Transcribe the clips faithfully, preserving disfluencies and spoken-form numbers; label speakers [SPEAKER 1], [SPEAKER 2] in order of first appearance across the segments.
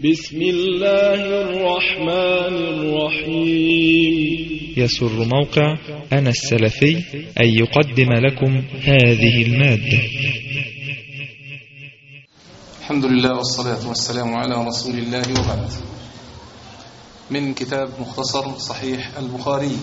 [SPEAKER 1] بسم الله الرحمن الرحيم.
[SPEAKER 2] يسر موقع أنا السلفي أن يقدم لكم هذه المادة.
[SPEAKER 3] الحمد لله والصلاة والسلام على رسول الله، وبعد. من كتاب مختصر صحيح البخاري،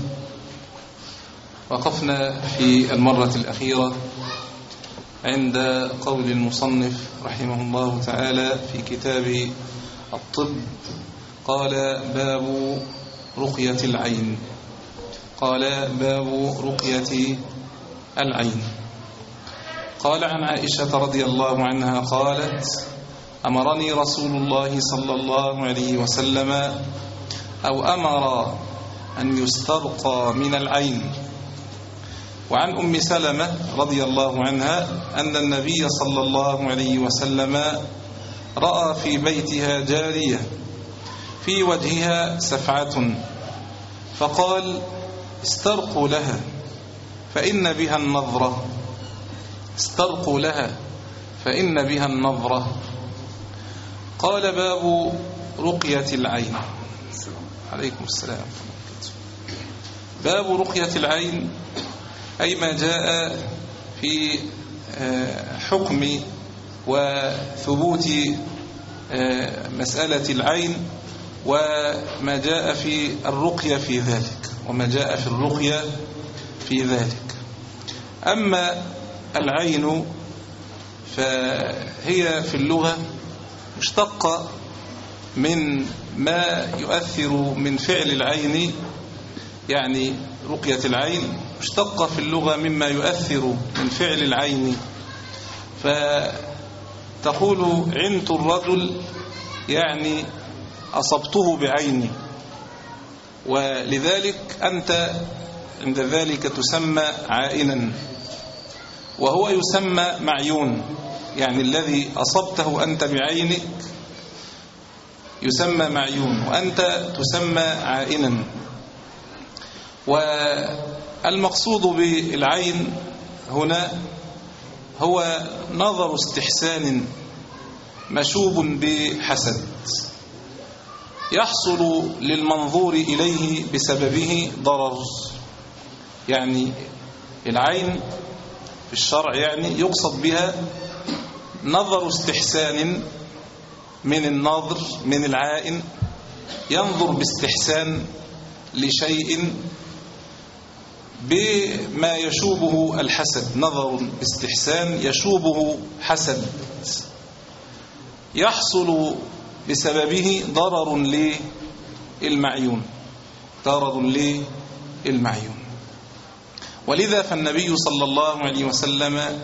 [SPEAKER 3] وقفنا في المرة الأخيرة عند قول المصنف رحمه الله تعالى في كتاب الطب، قال باب رقية العين. قال باب رقية العين. قال عن عائشة رضي الله عنها قالت: أمرني رسول الله صلى الله عليه وسلم أو أمر أن يسترقى من العين. وعن أم سلمة رضي الله عنها أن النبي صلى الله عليه وسلم رأى في بيتها جارية في وجهها سفعة، فقال: استرقوا لها فإن بها النظرة، استرقوا لها فإن بها النظرة. قال باب رقية العين. عليكم السلام. باب رقية العين أي ما جاء في حكم وثبوت مسألة العين، وما جاء في الرقية في ذلك وما جاء في الرقية في ذلك. أما العين فهي في اللغة مشتقة من ما يؤثر من فعل العين، يعني رقية العين مشتقة في اللغة مما يؤثر من فعل العين. فتقول عنت الرجل يعني أصبته بعيني، ولذلك أنت عند ذلك تسمى عائنا، وهو يسمى معيون، يعني الذي أصبته أنت بعينك يسمى معيون، وأنت تسمى عائنا. والمقصود بالعين هنا هو نظر استحسان مشوب بحسد يحصل للمنظور إليه بسببه ضرر. يعني العين في الشرع يعني يقصد بها نظر استحسان من الناظر، من العائن، ينظر باستحسان لشيء بما يشوبه الحسد، نظر باستحسان يشوبه حسد، يحصل بسببه ضرر للمعيون، ضرر للمعيون. ولذا فالنبي صلى الله عليه وسلم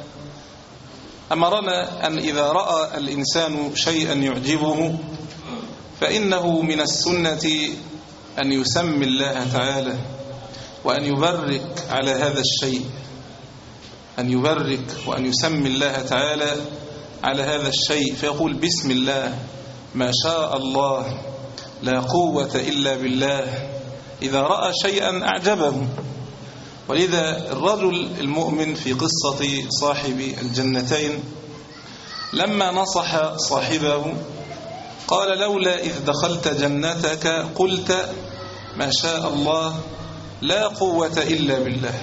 [SPEAKER 3] أمرنا أن إذا رأى الإنسان شيئا يعجبه فإنه من السنة أن يسمي الله تعالى وأن يبرك على هذا الشيء، أن يبرك وأن يسمي الله تعالى على هذا الشيء، فيقول: بسم الله ما شاء الله لا قوة إلا بالله، إذا رأى شيئا أعجبه. ولذا الرجل المؤمن في قصة صاحب الجنتين لما نصح صاحبه قال: لولا إذ دخلت جنتك قلت ما شاء الله لا قوة إلا بالله.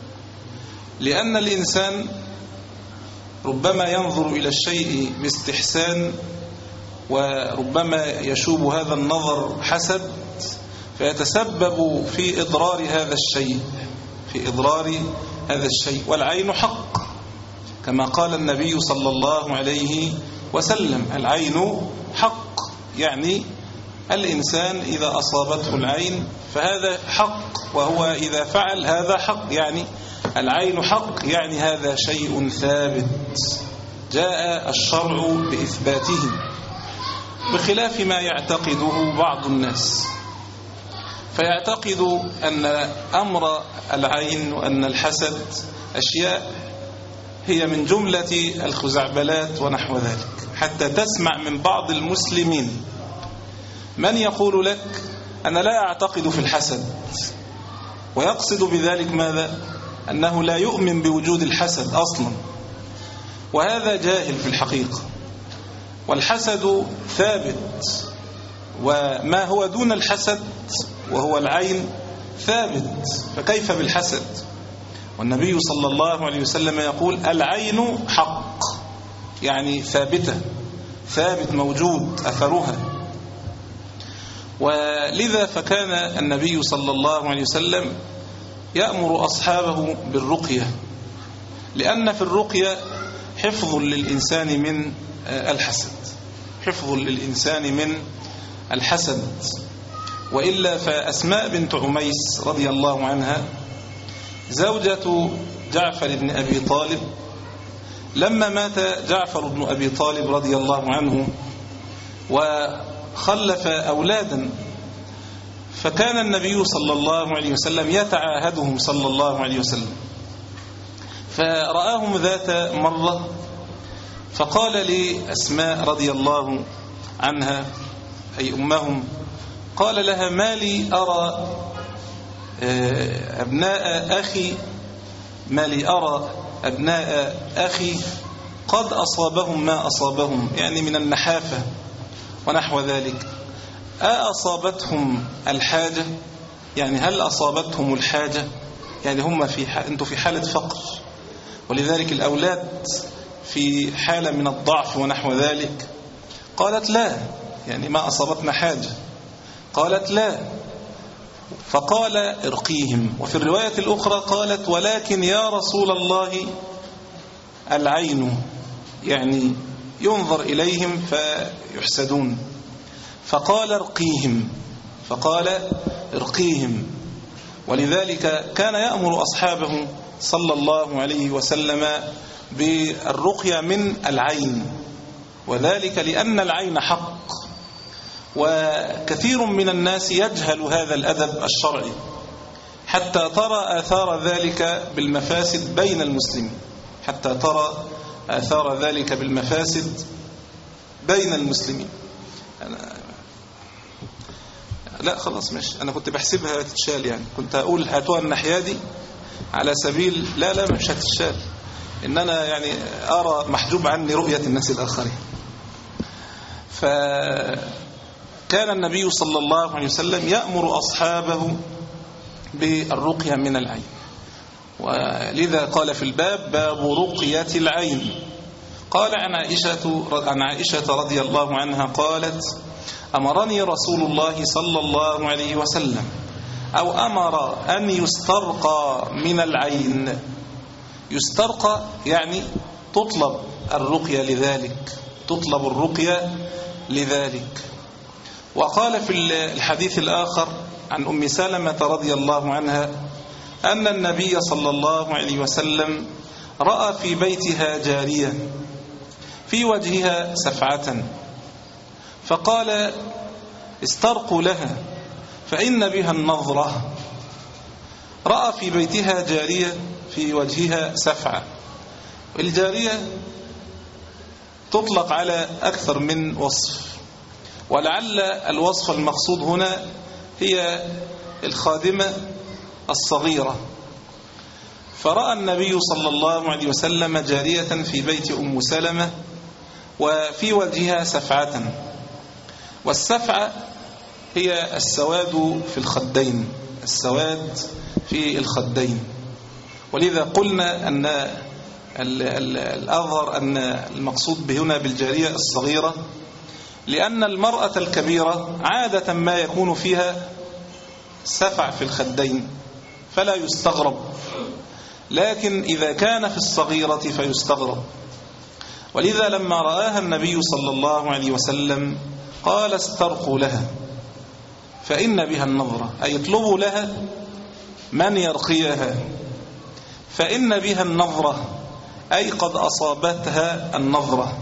[SPEAKER 3] لأن الإنسان ربما ينظر إلى الشيء باستحسان، وربما يشوب هذا النظر حسد، فيتسبب في إضرار هذا الشيء في إضرار هذا الشيء. والعين حق كما قال النبي صلى الله عليه وسلم: العين حق، يعني الإنسان إذا أصابته العين فهذا حق، وهو إذا فعل هذا حق، يعني العين حق، يعني هذا شيء ثابت جاء الشرع بإثباته، بخلاف ما يعتقده بعض الناس، فيعتقد أن أمر العين وأن الحسد أشياء هي من جملة الخزعبلات ونحو ذلك، حتى تسمع من بعض المسلمين من يقول لك: أنا لا أعتقد في الحسد، ويقصد بذلك ماذا؟ أنه لا يؤمن بوجود الحسد أصلا، وهذا جاهل في الحقيقة. والحسد ثابت وما هو دون الحسد وهو العين ثابت، فكيف بالحسد؟ والنبي صلى الله عليه وسلم يقول العين حق، يعني ثابتة، ثابت موجود أثرها. ولذا فكان النبي صلى الله عليه وسلم يأمر أصحابه بالرقية، لأن في الرقية حفظ للإنسان من الحسد، حفظ للإنسان من الحسد. وإلا فأسماء بنت عميس رضي الله عنها زوجة جعفر بن أبي طالب، لما مات جعفر بن أبي طالب رضي الله عنه وخلف أولادا، فكان النبي صلى الله عليه وسلم يتعاهدهم صلى الله عليه وسلم، فرآهم ذات مرة فقال لأسماء رضي الله عنها أي أمهم، قال لها ما لي أرى أبناء أخي ما لي أرى أبناء أخي قد أصابهم ما أصابهم، يعني من النحافة ونحو ذلك، أصابتهم الحاجة؟ يعني هل أصابتهم الحاجة؟ يعني هم في ح... أنتم في حالة فقر، ولذلك الأولاد في حالة من الضعف ونحو ذلك. قالت لا، يعني ما أصابتنا حاجة. قالت لا، فقال ارقيهم. وفي الرواية الأخرى قالت ولكن يا رسول الله العين، يعني ينظر إليهم فيحسدون، فقال ارقيهم، فقال ارقيهم. ولذلك كان يأمر أصحابه صلى الله عليه وسلم بالرقية من العين، وذلك لأن العين حق، وكثير من الناس يجهل هذا الأدب الشرعي حتى ترى آثار ذلك بالمفاسد بين المسلمين، حتى ترى آثار ذلك بالمفاسد بين المسلمين. أنا لا خلاص مش أنا كنت بحسبها تتشال، يعني كنت أقول هاتوها الناحية دي على سبيل لا لا مش هتتشال، إن أنا يعني أرى محجوب عني رؤية الناس الآخرين. فكان النبي صلى الله عليه وسلم يأمر أصحابه بالرقية من العين، ولذا قال في الباب باب رقية العين. قال عن عائشة, عن عائشة رضي الله عنها قالت أمرني رسول الله صلى الله عليه وسلم أو أمر أن يسترقى من العين. يسترقى يعني تطلب الرقية لذلك، تطلب الرقية لذلك. وقال في الحديث الآخر عن أم سلمة رضي الله عنها أن النبي صلى الله عليه وسلم رأى في بيتها جارية في وجهها سفعة، فقال استرقوا لها فإن بها النظرة. رأى في بيتها جارية في وجهها سفعة. الجارية تطلق على أكثر من وصف، ولعل الوصف المقصود هنا هي الخادمة الصغيرة. فرأى النبي صلى الله عليه وسلم جارية في بيت أم سلمة وفي وجهها سفعة، والسفعة هي السواد في الخدين، السواد في الخدين. ولذا قلنا أن الأظهر أن المقصود هنا بالجارية الصغيرة، لأن المرأة الكبيرة عادة ما يكون فيها سفع في الخدين فلا يستغرب، لكن إذا كان في الصغيرة فيستغرب. ولذا لما رآها النبي صلى الله عليه وسلم قال استرقوا لها فإن بها النظرة، أي اطلبوا لها من يرقيها، فإن بها النظرة أي قد أصابتها النظرة.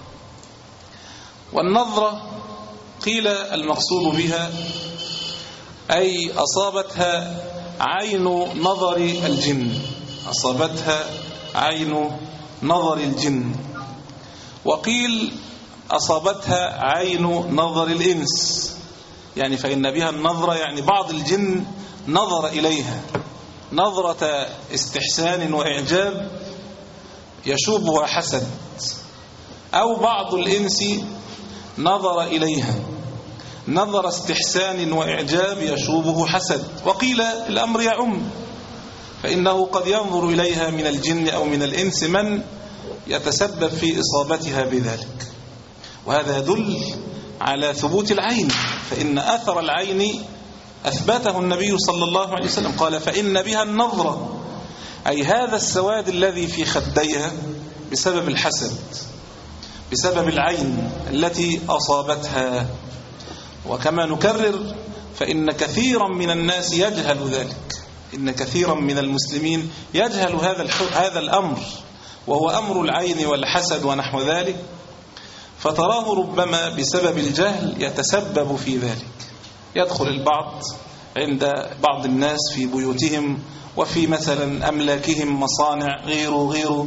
[SPEAKER 3] والنظرة قيل المقصود بها أي أصابتها عين نظر الجن، أصابتها عين نظر الجن. وقيل أصابتها عين نظر الإنس، يعني فإن بها النظرة يعني بعض الجن نظر إليها نظرة استحسان وإعجاب يشوبها حسد، أو بعض الإنس نظر إليها نظر استحسان وإعجاب يشوبه حسد. وقيل الأمر يعم، فإنه قد ينظر إليها من الجن أو من الإنس من يتسبب في إصابتها بذلك، وهذا يدل على ثبوت العين، فإن أثر العين أثبته النبي صلى الله عليه وسلم، قال فإن بها النظرة، أي هذا السواد الذي في خديها بسبب الحسد، بسبب العين التي أصابتها. وكما نكرر فإن كثيرا من الناس يجهل ذلك، إن كثيرا من المسلمين يجهل هذا هذا الأمر، وهو أمر العين والحسد ونحو ذلك، فتراه ربما بسبب الجهل يتسبب في ذلك. يدخل البعض عند بعض الناس في بيوتهم وفي مثلا أملاكهم مصانع غيره غيره،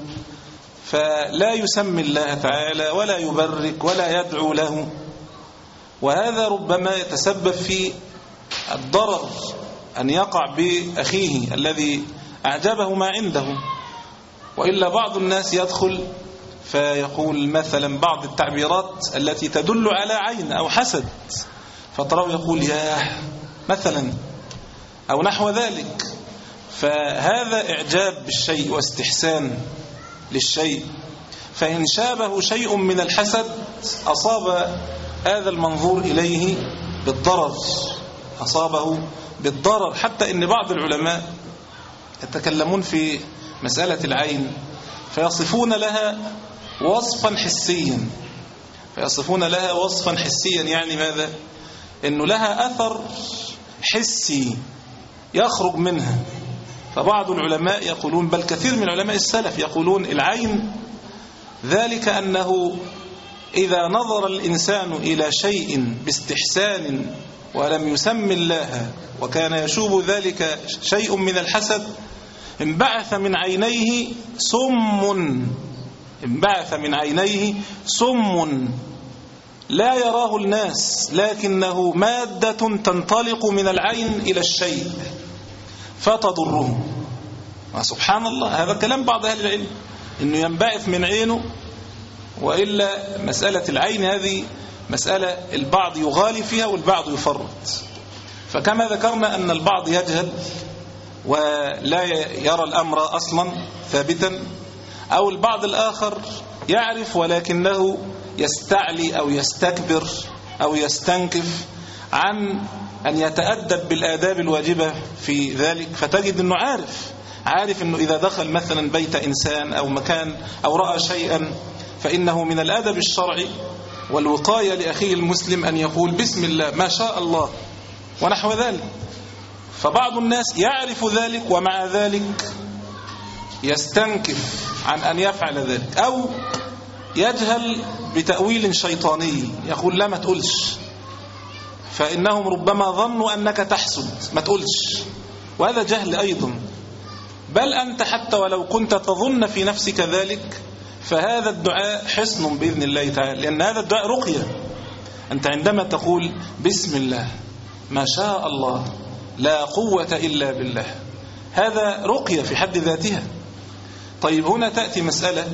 [SPEAKER 3] فلا يسمي الله تعالى ولا يبرك ولا يدعو له، وهذا ربما يتسبب في الضرر أن يقع بأخيه الذي أعجبه ما عنده. وإلا بعض الناس يدخل فيقول مثلا بعض التعبيرات التي تدل على عين أو حسد، فتراه يقول ياه مثلا أو نحو ذلك، فهذا إعجاب بالشيء واستحسان للشيء، فإن شابه شيء من الحسد أصاب هذا المنظور إليه بالضرر، أصابه بالضرر، حتى إن بعض العلماء يتكلمون في مسألة العين فيصفون لها وصفا حسيا، فيصفون لها وصفا حسيا يعني ماذا؟ إنه لها أثر حسي يخرج منها. فبعض العلماء يقولون، بل كثير من علماء السلف يقولون العين ذلك أنه إذا نظر الإنسان إلى شيء باستحسان ولم يسم الله وكان يشوب ذلك شيء من الحسد، انبعث من عينيه سم، انبعث من عينيه سم لا يراه الناس، لكنه مادة تنطلق من العين إلى الشيء فتضره. سبحان الله، هذا كلام بعض أهل العلم إنه ينبعث من عينه. وإلا مسألة العين هذه مسألة البعض يغالي فيها والبعض يفرط. فكما ذكرنا أن البعض يجهل ولا يرى الأمر أصلا ثابتا، أو البعض الآخر يعرف ولكنه يستعلي أو يستكبر أو يستنكف عن أن يتأدب بالآداب الواجبة في ذلك، فتجد أنه عارف عارف أنه إذا دخل مثلا بيت إنسان أو مكان أو رأى شيئا فإنه من الأدب الشرعي والوقاية لأخيه المسلم أن يقول بسم الله ما شاء الله ونحو ذلك. فبعض الناس يعرف ذلك ومع ذلك يستنكف عن أن يفعل ذلك، أو يجهل بتأويل شيطاني يقول لا ما تقولش، فإنهم ربما ظنوا أنك تحسد ما تقولش، وهذا جهل أيضا. بل أنت حتى ولو كنت تظن في نفسك ذلك فهذا الدعاء حصن بإذن الله تعالى، لأن هذا الدعاء رقية. أنت عندما تقول بسم الله ما شاء الله لا قوة إلا بالله، هذا رقية في حد ذاتها. طيب هنا تأتي مسألة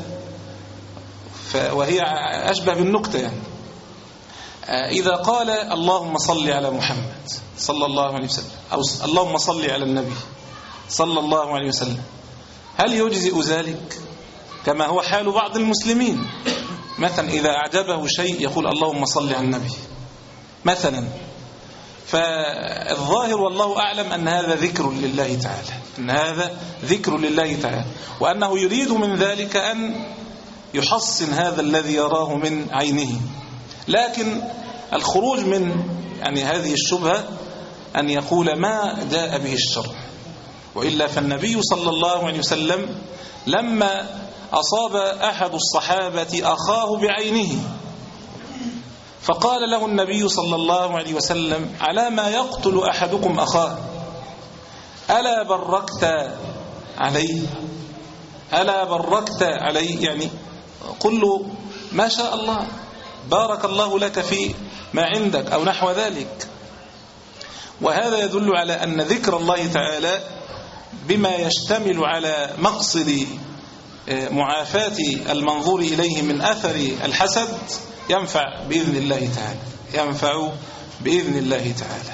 [SPEAKER 3] وهي أشبه بالنكتة، يعني إذا قال اللهم صل على محمد صلى الله عليه وسلم أو اللهم صل على النبي صلى الله عليه وسلم، هل يجزئ ذلك كما هو حال بعض المسلمين؟ مثلا إذا أعجبه شيء يقول اللهم صل على النبي مثلا، فالظاهر والله أعلم أن هذا ذكر لله تعالى، أن هذا ذكر لله تعالى، وأنه يريد من ذلك أن يحصن هذا الذي يراه من عينه. لكن الخروج من يعني هذه الشبهة أن يقول ما جاء به الشرع. وإلا فالنبي صلى الله عليه وسلم لما أصاب أحد الصحابة أخاه بعينه فقال له النبي صلى الله عليه وسلم على ما يقتل أحدكم أخاه ألا بركت عليه، ألا بركت عليه، يعني قل له ما شاء الله بارك الله لك في ما عندك أو نحو ذلك. وهذا يدل على أن ذكر الله تعالى بما يشتمل على مقصد معافاة المنظور إليه من أثر الحسد ينفع بإذن الله تعالى، ينفع بإذن الله تعالى.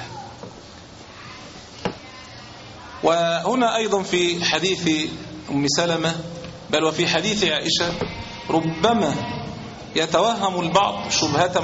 [SPEAKER 3] وهنا أيضا في حديث أم سلمة بل وفي حديث عائشة ربما يتوهم البعض شبهة